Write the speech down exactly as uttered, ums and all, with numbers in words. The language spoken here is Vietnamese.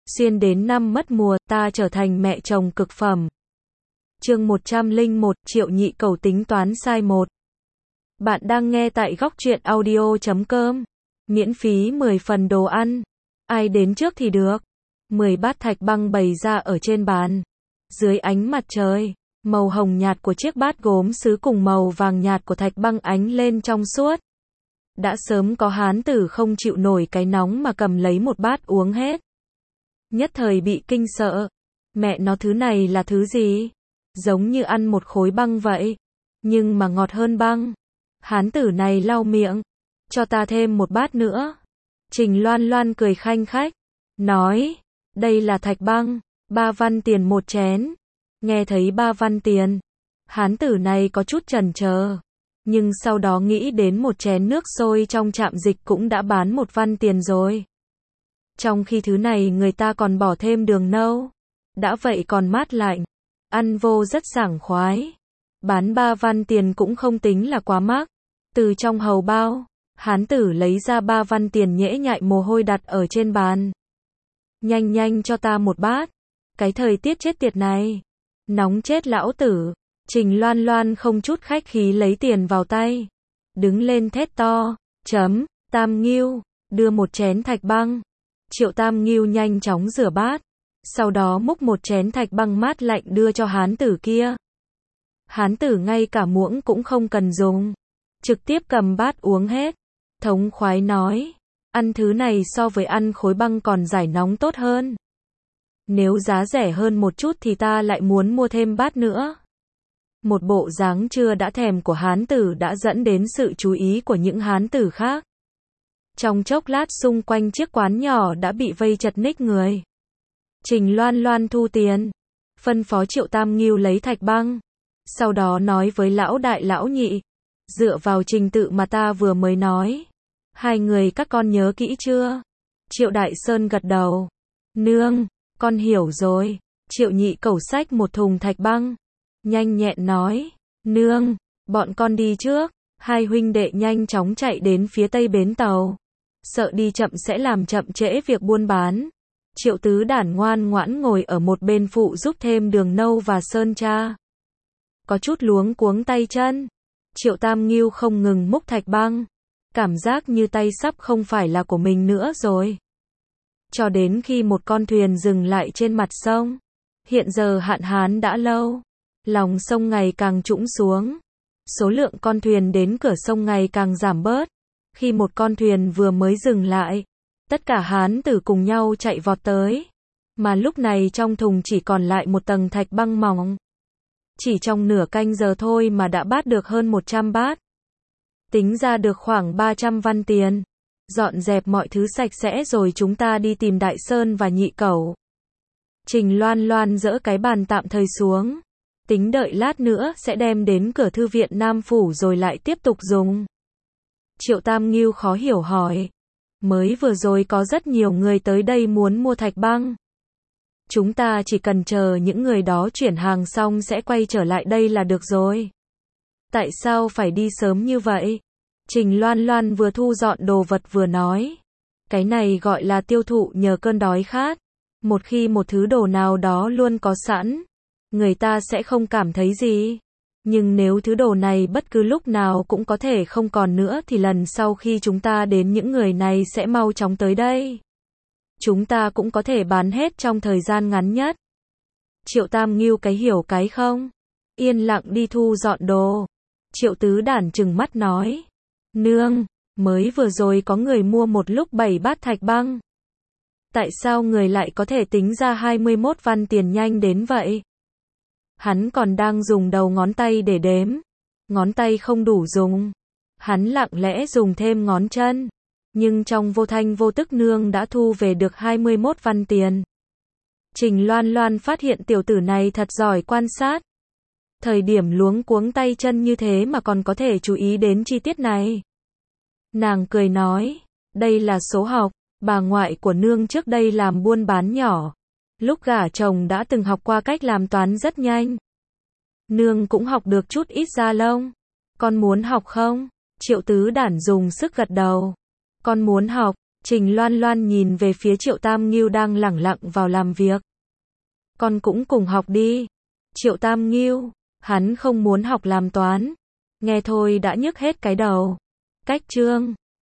Xuyên đến năm mất mùa, ta trở thành mẹ chồng cực phẩm. Chương một trăm lẻ một, Triệu Nhị Cẩu tính toán sai một. Bạn đang nghe tại góc truyện audio chấm com. Miễn phí mười phần đồ ăn. Ai đến trước thì được. mười bát thạch băng bày ra ở trên bàn. Dưới ánh mặt trời, màu hồng nhạt của chiếc bát gốm sứ cùng màu vàng nhạt của thạch băng ánh lên trong suốt. Đã sớm có hán tử không chịu nổi cái nóng mà cầm lấy một bát uống hết. Nhất thời bị kinh sợ. Mẹ nó, thứ này là thứ gì? Giống như ăn một khối băng vậy. Nhưng mà ngọt hơn băng. Hán tử này lau miệng. Cho ta thêm một bát nữa. Trình Loan Loan cười khanh khách. Nói. Đây là thạch băng. Ba văn tiền một chén. Nghe thấy ba văn tiền. Hán tử này có chút chần chờ. Nhưng sau đó nghĩ đến một chén nước sôi trong trạm dịch cũng đã bán một văn tiền rồi. Trong khi thứ này người ta còn bỏ thêm đường nâu. Đã vậy còn mát lạnh. Ăn vô rất sảng khoái. Bán ba văn tiền cũng không tính là quá mắc. Từ trong hầu bao, hán tử lấy ra ba văn tiền nhễ nhại mồ hôi đặt ở trên bàn. Nhanh nhanh cho ta một bát. Cái thời tiết chết tiệt này. Nóng chết lão tử. Trình Loan Loan không chút khách khí lấy tiền vào tay. Đứng lên thét to. Chấm, Tam Ngưu, đưa một chén thạch băng. Triệu Tam Ngưu nhanh chóng rửa bát. Sau đó múc một chén thạch băng mát lạnh đưa cho hán tử kia. Hán tử ngay cả muỗng cũng không cần dùng. Trực tiếp cầm bát uống hết. Thống khoái nói. Ăn thứ này so với ăn khối băng còn giải nóng tốt hơn. Nếu giá rẻ hơn một chút thì ta lại muốn mua thêm bát nữa. Một bộ dáng chưa đã thèm của hán tử đã dẫn đến sự chú ý của những hán tử khác. Trong chốc lát xung quanh chiếc quán nhỏ đã bị vây chật ních người. Trình Loan Loan thu tiền. Phân phó Triệu Tam Ngưu lấy thạch băng. Sau đó nói với lão đại lão nhị. Dựa vào trình tự mà ta vừa mới nói. Hai người các con nhớ kỹ chưa? Triệu Đại Sơn gật đầu. Nương, con hiểu rồi. Triệu Nhị Cẩu xách một thùng thạch băng. Nhanh nhẹn nói. Nương, bọn con đi trước. Hai huynh đệ nhanh chóng chạy đến phía tây bến tàu. Sợ đi chậm sẽ làm chậm trễ việc buôn bán. Triệu Tứ Đản ngoan ngoãn ngồi ở một bên phụ giúp thêm đường nâu và sơn tra. Có chút luống cuống tay chân. Triệu Tam Ngưu không ngừng múc thạch băng. Cảm giác như tay sắp không phải là của mình nữa rồi. Cho đến khi một con thuyền dừng lại trên mặt sông. Hiện giờ hạn hán đã lâu. Lòng sông ngày càng trũng xuống. Số lượng con thuyền đến cửa sông ngày càng giảm bớt. Khi một con thuyền vừa mới dừng lại, tất cả hán tử cùng nhau chạy vọt tới. Mà lúc này trong thùng chỉ còn lại một tầng thạch băng mỏng. Chỉ trong nửa canh giờ thôi mà đã bát được hơn một trăm bát. Tính ra được khoảng ba trăm văn tiền. Dọn dẹp mọi thứ sạch sẽ rồi chúng ta đi tìm Đại Sơn và Nhị Cẩu. Trình Loan Loan dỡ cái bàn tạm thời xuống. Tính đợi lát nữa sẽ đem đến cửa thư viện Nam Phủ rồi lại tiếp tục dùng. Triệu Tam Ngưu khó hiểu hỏi. Mới vừa rồi có rất nhiều người tới đây muốn mua thạch băng. Chúng ta chỉ cần chờ những người đó chuyển hàng xong sẽ quay trở lại đây là được rồi. Tại sao phải đi sớm như vậy? Trình Loan Loan vừa thu dọn đồ vật vừa nói. Cái này gọi là tiêu thụ nhờ cơn đói khát. Một khi một thứ đồ nào đó luôn có sẵn, người ta sẽ không cảm thấy gì. Nhưng nếu thứ đồ này bất cứ lúc nào cũng có thể không còn nữa thì lần sau khi chúng ta đến những người này sẽ mau chóng tới đây. Chúng ta cũng có thể bán hết trong thời gian ngắn nhất. Triệu Tam Ngưu cái hiểu cái không? Yên lặng đi thu dọn đồ. Triệu Tứ Đản trừng mắt nói. Nương, mới vừa rồi có người mua một lúc bảy bát thạch băng. Tại sao người lại có thể tính ra hai mươi mốt văn tiền nhanh đến vậy? Hắn còn đang dùng đầu ngón tay để đếm. Ngón tay không đủ dùng. Hắn lặng lẽ dùng thêm ngón chân. Nhưng trong vô thanh vô tức nương đã thu về được hai mươi mốt văn tiền. Trình Loan Loan phát hiện tiểu tử này thật giỏi quan sát. Thời điểm luống cuống tay chân như thế mà còn có thể chú ý đến chi tiết này. Nàng cười nói. Đây là số học. Bà ngoại của nương trước đây làm buôn bán nhỏ. Lúc gả chồng đã từng học qua cách làm toán rất nhanh. Nương cũng học được chút ít da lông. Con muốn học không? Triệu Tứ Đản dùng sức gật đầu. Con muốn học. Trình Loan Loan nhìn về phía Triệu Tam Ngưu đang lẳng lặng vào làm việc. Con cũng cùng học đi. Triệu Tam Ngưu, hắn không muốn học làm toán. Nghe thôi đã nhức hết cái đầu. Cách chương